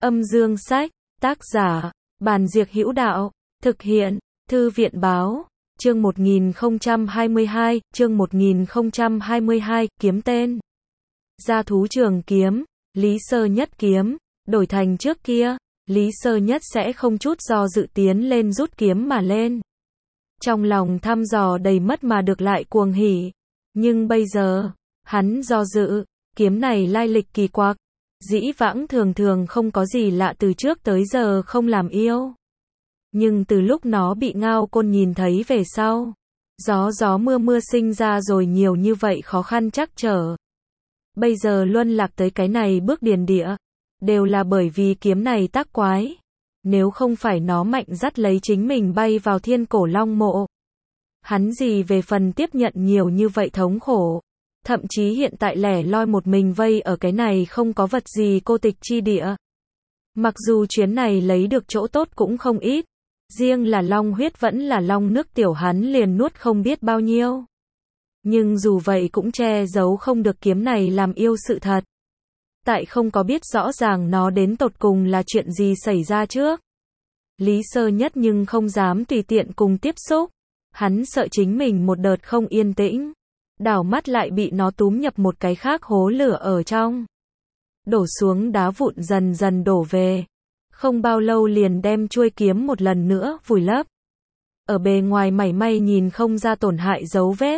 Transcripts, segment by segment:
Âm dương sách, tác giả, Bàn Diệc Hữu Đạo, thực hiện, Thư viện báo, chương 1022, kiếm tên. Gia thú trường kiếm, Lý Sơ Nhất kiếm, đổi thành trước kia, Lý Sơ Nhất sẽ không chút do dự tiến lên rút kiếm mà lên. Trong lòng thăm dò đầy mất mà được lại cuồng hỉ. Nhưng bây giờ, hắn do dự, kiếm này lai lịch kỳ quặc, dĩ vãng thường thường không có gì lạ từ trước tới giờ không làm yêu. Nhưng từ lúc nó bị Ngao Côn nhìn thấy về sau, gió mưa sinh ra rồi nhiều như vậy khó khăn trắc trở. Bây giờ luân lạc tới cái này bước điền địa, đều là bởi vì kiếm này tác quái. Nếu không phải nó mạnh dắt lấy chính mình bay vào Thiên Cổ Long Mộ, hắn gì về phần tiếp nhận nhiều như vậy thống khổ. Thậm chí hiện tại lẻ loi một mình vây ở cái này không có vật gì cô tịch chi địa. Mặc dù chuyến này lấy được chỗ tốt cũng không ít, riêng là long huyết vẫn là long nước tiểu hắn liền nuốt không biết bao nhiêu. Nhưng dù vậy cũng che giấu không được kiếm này làm yêu sự thật. Tại không có biết rõ ràng nó đến tột cùng là chuyện gì xảy ra trước. Lý Sơ Nhất nhưng không dám tùy tiện cùng tiếp xúc. Hắn sợ chính mình một đợt không yên tĩnh, đảo mắt lại bị nó túm nhập một cái khác hố lửa ở trong. Đổ xuống đá vụn dần dần đổ về. Không bao lâu liền đem chuôi kiếm một lần nữa vùi lấp. Ở bề ngoài mảy may nhìn không ra tổn hại dấu vết.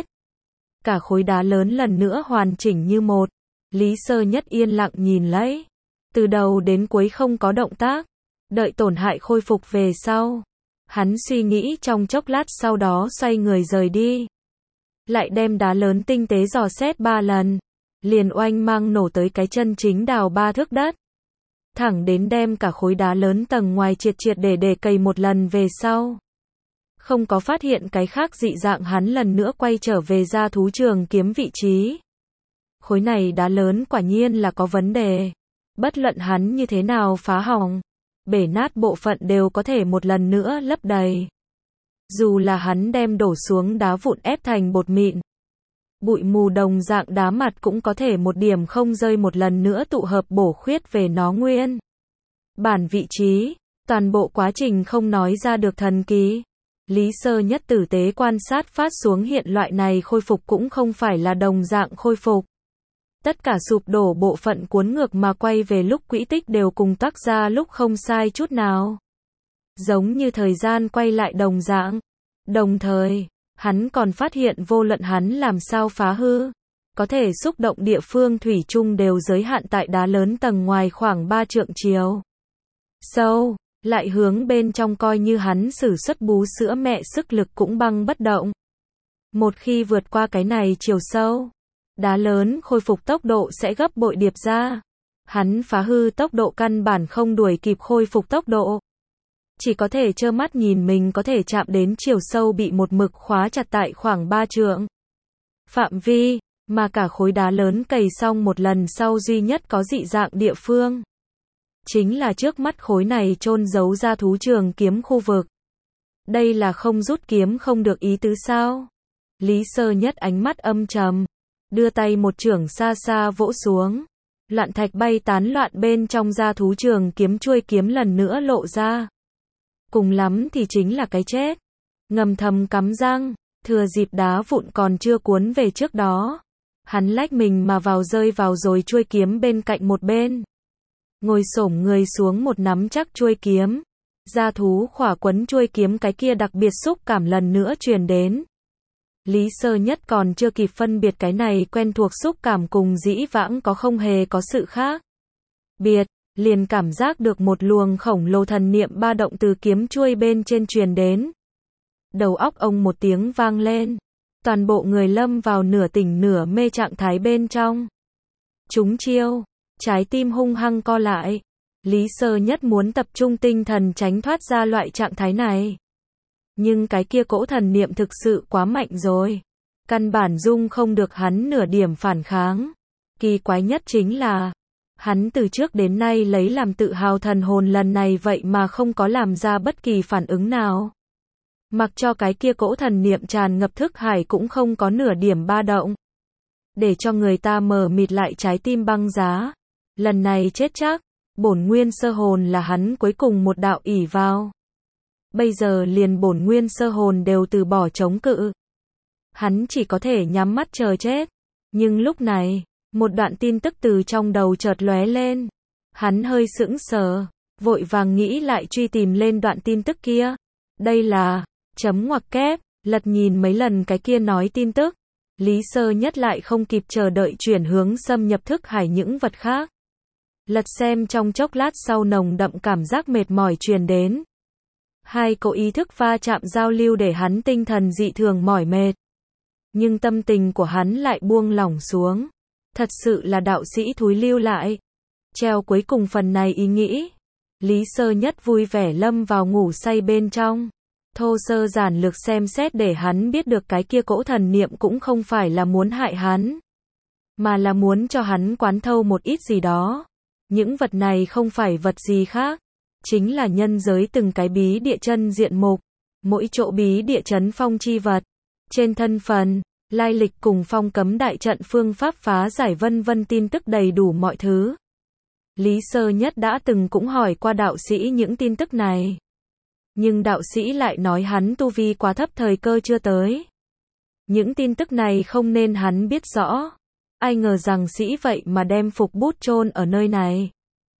Cả khối đá lớn lần nữa hoàn chỉnh như một. Lý Sơ Nhất yên lặng nhìn lấy. Từ đầu đến cuối không có động tác. Đợi tổn hại khôi phục về sau. Hắn suy nghĩ trong chốc lát sau đó xoay người rời đi. Lại đem đá lớn tinh tế dò xét 3 lần. Liền oanh mang nổ tới cái chân chính đào 3 thước đất. Thẳng đến đem cả khối đá lớn tầng ngoài triệt để cày một lần về sau. Không có phát hiện cái khác dị dạng hắn lần nữa quay trở về gia thú trường kiếm vị trí. Khối này đá lớn quả nhiên là có vấn đề. Bất luận hắn như thế nào phá hỏng, bể nát bộ phận đều có thể một lần nữa lấp đầy. Dù là hắn đem đổ xuống đá vụn ép thành bột mịn, bụi mù đồng dạng đá mặt cũng có thể một điểm không rơi một lần nữa tụ hợp bổ khuyết về nó nguyên bản vị trí. Toàn bộ quá trình không nói ra được thần kỳ. Lý Sơ Nhất tử tế quan sát phát xuống hiện loại này khôi phục cũng không phải là đồng dạng khôi phục. Tất cả sụp đổ bộ phận cuốn ngược mà quay về lúc quỹ tích đều cùng tác ra lúc không sai chút nào. Giống như thời gian quay lại đồng dạng. Đồng thời, hắn còn phát hiện vô luận hắn làm sao phá hư, có thể xúc động địa phương thủy chung đều giới hạn tại đá lớn tầng ngoài khoảng 3 trượng chiều sâu, lại hướng bên trong coi như hắn sử xuất bú sữa mẹ sức lực cũng băng bất động. Một khi vượt qua cái này chiều sâu, đá lớn khôi phục tốc độ sẽ gấp bội điệp ra. Hắn phá hư tốc độ căn bản không đuổi kịp khôi phục tốc độ. Chỉ có thể trơ mắt nhìn mình có thể chạm đến chiều sâu bị một mực khóa chặt tại khoảng 3 trượng phạm vi, mà cả khối đá lớn cày xong một lần sau duy nhất có dị dạng địa phương. Chính là trước mắt khối này chôn giấu gia thú trường kiếm khu vực. Đây là không rút kiếm không được ý tứ sao? Lý Sơ Nhất ánh mắt âm trầm, đưa tay một chưởng xa xa vỗ xuống. Loạn thạch bay tán loạn bên trong gia thú trường kiếm chuôi kiếm lần nữa lộ ra. Cùng lắm thì chính là cái chết. Ngầm thầm cắm răng, thừa dịp đá vụn còn chưa cuốn về trước đó. Hắn lách mình mà vào rơi vào rồi chuôi kiếm bên cạnh một bên. Ngồi xổm người xuống một nắm chắc chuôi kiếm. Gia thú khỏa quấn chuôi kiếm cái kia đặc biệt xúc cảm lần nữa truyền đến. Lý Sơ Nhất còn chưa kịp phân biệt cái này quen thuộc xúc cảm cùng dĩ vãng có không hề có sự khác biệt, liền cảm giác được một luồng khổng lồ thần niệm ba động từ kiếm chuôi bên trên truyền đến. Đầu óc ông một tiếng vang lên, toàn bộ người lâm vào nửa tỉnh nửa mê trạng thái bên trong. Trúng chiêu, trái tim hung hăng co lại. Lý Sơ Nhất muốn tập trung tinh thần tránh thoát ra loại trạng thái này. Nhưng cái kia cỗ thần niệm thực sự quá mạnh rồi. Căn bản dung không được hắn nửa điểm phản kháng. Kỳ quái nhất chính là, hắn từ trước đến nay lấy làm tự hào thần hồn lần này vậy mà không có làm ra bất kỳ phản ứng nào. Mặc cho cái kia cỗ thần niệm tràn ngập thức hải cũng không có nửa điểm ba động. Để cho người ta mờ mịt lại trái tim băng giá. Lần này chết chắc. Bổn nguyên sơ hồn là hắn cuối cùng một đạo ỷ vào. Bây giờ liền bổn nguyên sơ hồn đều từ bỏ chống cự. Hắn chỉ có thể nhắm mắt chờ chết. Nhưng lúc này, một đoạn tin tức từ trong đầu chợt lóe lên. Hắn hơi sững sờ, vội vàng nghĩ lại truy tìm lên đoạn tin tức kia. Đây là, chấm ngoặc kép, lật nhìn mấy lần cái kia nói tin tức. Lý Sơ Nhất lại không kịp chờ đợi chuyển hướng xâm nhập thức hải những vật khác. Lật xem trong chốc lát sau nồng đậm cảm giác mệt mỏi truyền đến. Hai cỗ ý thức va chạm giao lưu để hắn tinh thần dị thường mỏi mệt. Nhưng tâm tình của hắn lại buông lỏng xuống. Thật sự là đạo sĩ thúi lưu lại. Treo cuối cùng phần này ý nghĩ. Lý Sơ Nhất vui vẻ lâm vào ngủ say bên trong. Thô sơ giản lược xem xét để hắn biết được cái kia cỗ thần niệm cũng không phải là muốn hại hắn. Mà là muốn cho hắn quán thâu một ít gì đó. Những vật này không phải vật gì khác. Chính là nhân giới từng cái bí địa chân diện mục. Mỗi chỗ bí địa chấn phong chi vật. Trên thân phần, lai lịch cùng phong cấm đại trận phương pháp phá giải vân vân tin tức đầy đủ mọi thứ. Lý Sơ Nhất đã từng cũng hỏi qua đạo sĩ những tin tức này. Nhưng đạo sĩ lại nói hắn tu vi quá thấp thời cơ chưa tới. Những tin tức này không nên hắn biết rõ. Ai ngờ rằng sĩ vậy mà đem phục bút chôn ở nơi này.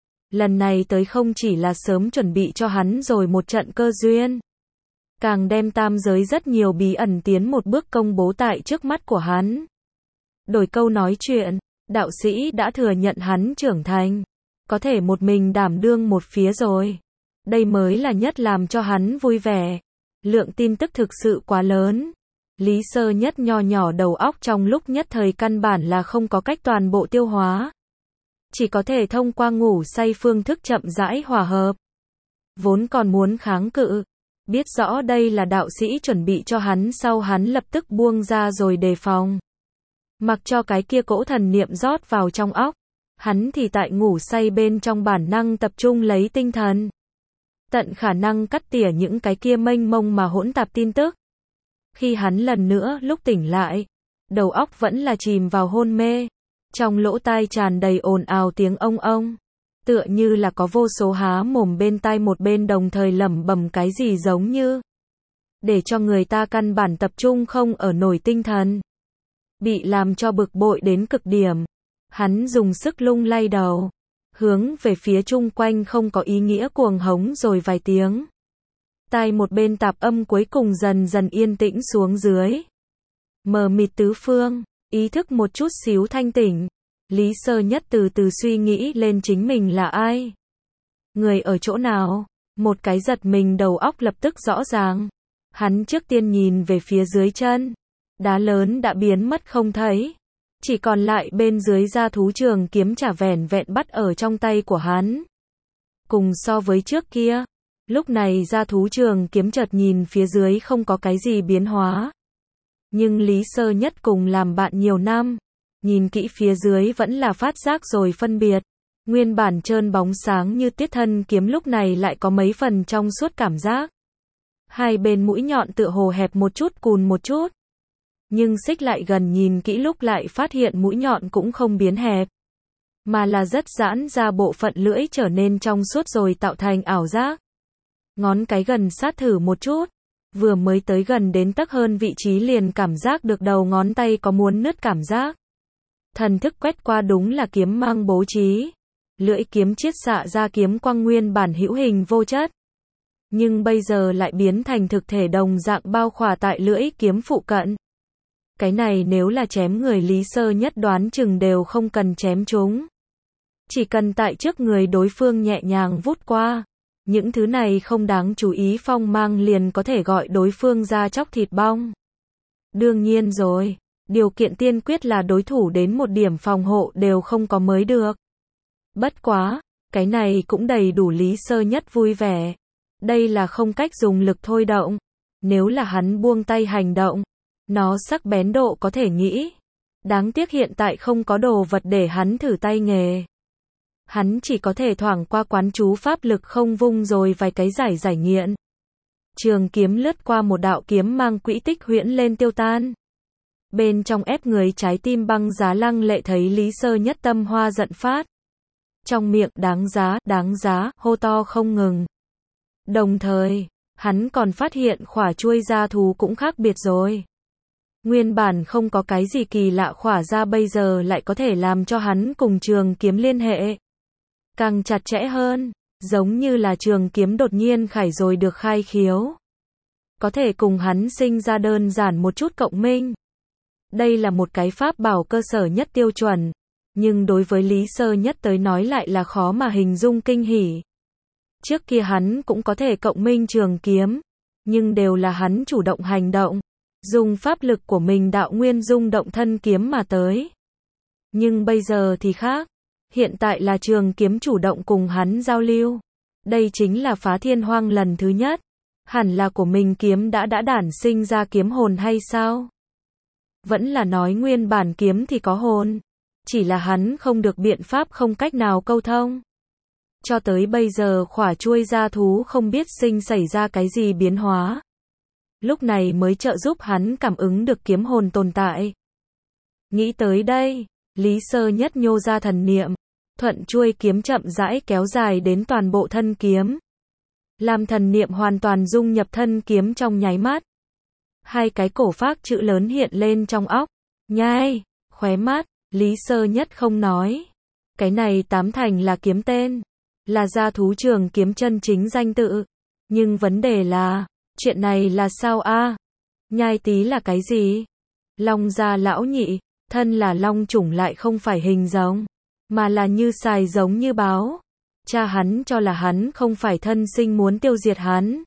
Lần này tới không chỉ là sớm chuẩn bị cho hắn rồi một trận cơ duyên. Càng đem tam giới rất nhiều bí ẩn tiến một bước công bố tại trước mắt của hắn. Đổi câu nói chuyện, đạo sĩ đã thừa nhận hắn trưởng thành. Có thể một mình đảm đương một phía rồi. Đây mới là nhất làm cho hắn vui vẻ. Lượng tin tức thực sự quá lớn. Lý Sơ Nhất nho nhỏ đầu óc trong lúc nhất thời căn bản là không có cách toàn bộ tiêu hóa. Chỉ có thể thông qua ngủ say phương thức chậm rãi hòa hợp. Vốn còn muốn kháng cự. Biết rõ đây là đạo sĩ chuẩn bị cho hắn sau hắn lập tức buông ra rồi đề phòng. Mặc cho cái kia cỗ thần niệm rót vào trong óc. Hắn thì tại ngủ say bên trong bản năng tập trung lấy tinh thần. Tận khả năng cắt tỉa những cái kia mênh mông mà hỗn tạp tin tức. Khi hắn lần nữa lúc tỉnh lại, đầu óc vẫn là chìm vào hôn mê. Trong lỗ tai tràn đầy ồn ào tiếng ông ông. Tựa như là có vô số há mồm bên tai một bên đồng thời lẩm bẩm cái gì giống như. Để cho người ta căn bản tập trung không ở nổi tinh thần. Bị làm cho bực bội đến cực điểm. Hắn dùng sức lung lay đầu. Hướng về phía chung quanh không có ý nghĩa cuồng hống rồi vài tiếng. Tai một bên tạp âm cuối cùng dần dần yên tĩnh xuống dưới. Mờ mịt tứ phương, ý thức một chút xíu thanh tỉnh. Lý Sơ Nhất từ từ suy nghĩ lên chính mình là ai. Người ở chỗ nào, một cái giật mình đầu óc lập tức rõ ràng. Hắn trước tiên nhìn về phía dưới chân. Đá lớn đã biến mất không thấy. Chỉ còn lại bên dưới da thú trường kiếm chả vẻn vẹn bắt ở trong tay của hắn. Cùng so với trước kia, lúc này da thú trường kiếm chợt nhìn phía dưới không có cái gì biến hóa. Nhưng Lý Sơ Nhất cùng làm bạn nhiều năm, nhìn kỹ phía dưới vẫn là phát giác rồi phân biệt. Nguyên bản trơn bóng sáng như tiết thân kiếm lúc này lại có mấy phần trong suốt cảm giác. Hai bên mũi nhọn tựa hồ hẹp một chút cùn một chút. Nhưng xích lại gần nhìn kỹ lúc lại phát hiện mũi nhọn cũng không biến hẹp. Mà là rất giãn ra bộ phận lưỡi trở nên trong suốt rồi tạo thành ảo giác. Ngón cái gần sát thử một chút. Vừa mới tới gần đến tấc hơn vị trí liền cảm giác được đầu ngón tay có muốn nứt cảm giác. Thần thức quét qua đúng là kiếm mang bố trí. Lưỡi kiếm chiết xạ ra kiếm quang nguyên bản hữu hình vô chất. Nhưng bây giờ lại biến thành thực thể đồng dạng bao khỏa tại lưỡi kiếm phụ cận. Cái này nếu là chém người Lý Sơ Nhất đoán chừng đều không cần chém chúng. Chỉ cần tại trước người đối phương nhẹ nhàng vút qua. Những thứ này không đáng chú ý phong mang liền có thể gọi đối phương ra chóc thịt bong. Đương nhiên rồi, điều kiện tiên quyết là đối thủ đến một điểm phòng hộ đều không có mới được. Bất quá, cái này cũng đầy đủ Lý Sơ Nhất vui vẻ. Đây là không cách dùng lực thôi động. Nếu là hắn buông tay hành động, nó sắc bén độ có thể nghĩ. Đáng tiếc hiện tại không có đồ vật để hắn thử tay nghề. Hắn chỉ có thể thoảng qua quán chú pháp lực không vung rồi vài cái giải nghiện. Trường kiếm lướt qua một đạo kiếm mang quỹ tích huyễn lên tiêu tan. Bên trong ép người trái tim băng giá lăng lệ thấy Lý Sơ Nhất tâm hoa giận phát. trong miệng đáng giá, hô to không ngừng. Đồng thời, hắn còn phát hiện khỏa chuôi gia thú cũng khác biệt rồi. Nguyên bản không có cái gì kỳ lạ khỏa ra bây giờ lại có thể làm cho hắn cùng trường kiếm liên hệ. Càng chặt chẽ hơn, giống như là trường kiếm đột nhiên khải rồi được khai khiếu. Có thể cùng hắn sinh ra đơn giản một chút cộng minh. Đây là một cái pháp bảo cơ sở nhất tiêu chuẩn, nhưng đối với Lý Sơ Nhất tới nói lại là khó mà hình dung kinh hỉ. Trước kia hắn cũng có thể cộng minh trường kiếm, nhưng đều là hắn chủ động hành động, dùng pháp lực của mình đạo nguyên dung động thân kiếm mà tới. Nhưng bây giờ thì khác, hiện tại là trường kiếm chủ động cùng hắn giao lưu. Đây chính là phá thiên hoang lần thứ nhất, hẳn là của mình kiếm đã đản sinh ra kiếm hồn hay sao? Vẫn là nói nguyên bản kiếm thì có hồn, chỉ là hắn không được biện pháp không cách nào câu thông. Cho tới bây giờ khỏa chuôi gia thú không biết xảy ra cái gì biến hóa. Lúc này mới trợ giúp hắn cảm ứng được kiếm hồn tồn tại. Nghĩ tới đây, Lý Sơ Nhất nhô ra thần niệm, thuận chuôi kiếm chậm rãi kéo dài đến toàn bộ thân kiếm. Làm thần niệm hoàn toàn dung nhập thân kiếm trong nháy mắt. Hai cái cổ phác chữ lớn hiện lên trong óc. Nhai, khóe mắt, Lý Sơ Nhất không nói. Cái này tám thành là kiếm tên, là gia thú trường kiếm chân chính danh tự. Nhưng vấn đề là, chuyện này là sao a? Nhai tí là cái gì? Long gia lão nhị, thân là long chủng lại không phải hình giống, mà là như xài giống như báo. Cha hắn cho là hắn không phải thân sinh muốn tiêu diệt hắn.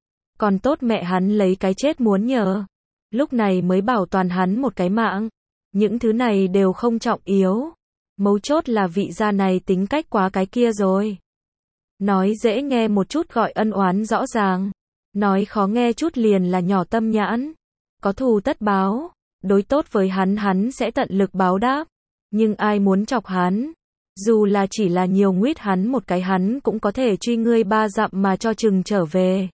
Còn tốt mẹ hắn lấy cái chết muốn nhờ. Lúc này mới bảo toàn hắn một cái mạng. Những thứ này đều không trọng yếu. Mấu chốt là vị gia này tính cách quá cái kia rồi. Nói dễ nghe một chút gọi ân oán rõ ràng. Nói khó nghe chút liền là nhỏ tâm nhãn. Có thù tất báo. Đối tốt với hắn sẽ tận lực báo đáp. Nhưng ai muốn chọc hắn, dù là chỉ là nhiều nguyết hắn một cái hắn cũng có thể truy ngươi 3 dặm mà cho chừng trở về.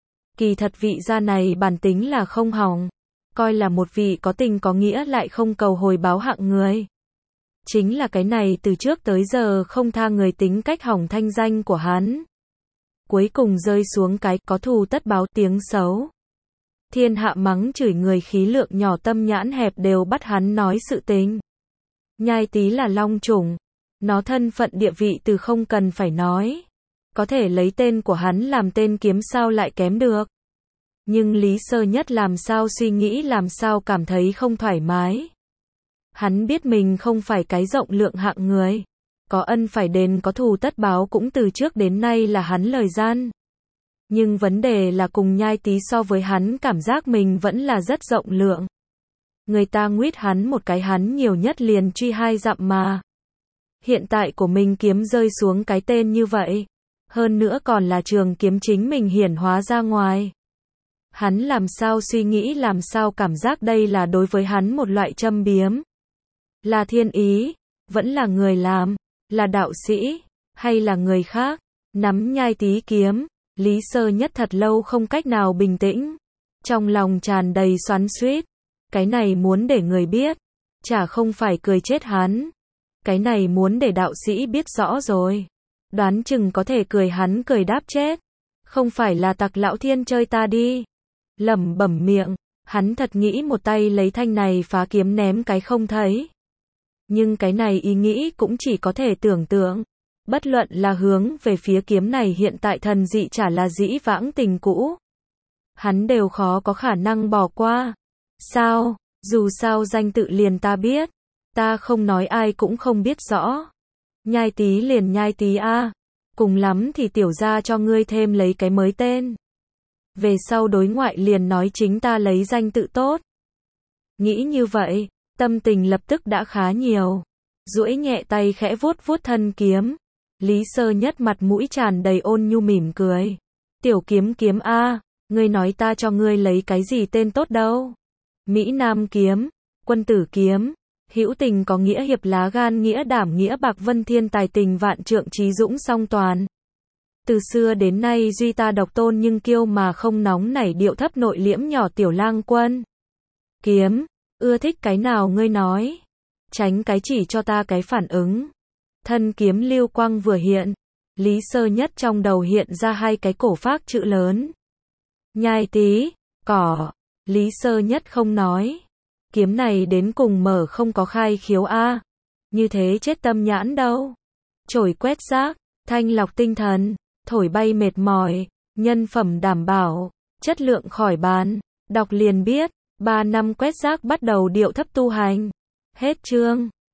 Kỳ thật vị gia này bản tính là không hỏng, coi là một vị có tình có nghĩa lại không cầu hồi báo hạng người. Chính là cái này từ trước tới giờ không tha người tính cách hỏng thanh danh của hắn. Cuối cùng rơi xuống cái có thù tất báo tiếng xấu. Thiên hạ mắng chửi người khí lượng nhỏ tâm nhãn hẹp đều bắt hắn nói sự tình. Nhai tí là long chủng. Nó thân phận địa vị từ không cần phải nói. Có thể lấy tên của hắn làm tên kiếm sao lại kém được. Nhưng Lý Sơ Nhất làm sao suy nghĩ làm sao cảm thấy không thoải mái. Hắn biết mình không phải cái rộng lượng hạng người. Có ân phải đền có thù tất báo cũng từ trước đến nay là hắn lời gian. Nhưng vấn đề là cùng nhai tí so với hắn cảm giác mình vẫn là rất rộng lượng. Người ta nguyết hắn một cái hắn nhiều nhất liền truy 2 dặm mà. Hiện tại của mình kiếm rơi xuống cái tên như vậy. Hơn nữa còn là trường kiếm chính mình hiển hóa ra ngoài. Hắn làm sao suy nghĩ làm sao cảm giác đây là đối với hắn một loại châm biếm. Là thiên ý, vẫn là người làm, là đạo sĩ, hay là người khác. Nắm nhai tí kiếm, Lý Sơ Nhất thật lâu không cách nào bình tĩnh. Trong lòng tràn đầy xoắn xuýt. Cái này muốn để người biết, chả không phải cười chết hắn. Cái này muốn để đạo sĩ biết rõ rồi. Đoán chừng có thể cười hắn cười đáp chết. Không phải là tặc lão thiên chơi ta đi. Lẩm bẩm miệng, hắn thật nghĩ một tay lấy thanh này phá kiếm ném cái không thấy. Nhưng cái này ý nghĩ cũng chỉ có thể tưởng tượng. Bất luận là hướng về phía kiếm này hiện tại thần dị chả là dĩ vãng tình cũ. Hắn đều khó có khả năng bỏ qua. Sao, dù sao danh tự liền ta biết. Ta không nói ai cũng không biết rõ. Nhai tí liền nhai tí a. Cùng lắm thì tiểu gia cho ngươi thêm lấy cái mới tên. Về sau đối ngoại liền nói chính ta lấy danh tự tốt. Nghĩ như vậy, tâm tình lập tức đã khá nhiều. Duỗi nhẹ tay khẽ vuốt vuốt thân kiếm. Lý Sơ Nhất mặt mũi tràn đầy ôn nhu mỉm cười. Tiểu kiếm kiếm a, ngươi nói ta cho ngươi lấy cái gì tên tốt đâu. Mỹ Nam kiếm, quân tử kiếm, hữu tình có nghĩa hiệp lá gan nghĩa đảm nghĩa bạc vân thiên tài tình vạn trượng trí dũng song toàn. Từ xưa đến nay duy ta độc tôn nhưng kiêu mà không nóng nảy điệu thấp nội liễm nhỏ tiểu lang quân. Kiếm, ưa thích cái nào ngươi nói. Tránh cái chỉ cho ta cái phản ứng. Thân kiếm lưu quang vừa hiện, Lý Sơ Nhất trong đầu hiện ra hai cái cổ phác chữ lớn. Nhai tí, cỏ, Lý Sơ Nhất không nói. Kiếm này đến cùng mở không có khai khiếu a, như thế chết tâm nhãn đâu. Chổi quét rác, thanh lọc tinh thần, thổi bay mệt mỏi, nhân phẩm đảm bảo, chất lượng khỏi bàn, đọc liền biết, 3 năm quét rác bắt đầu điệu thấp tu hành. Hết chương.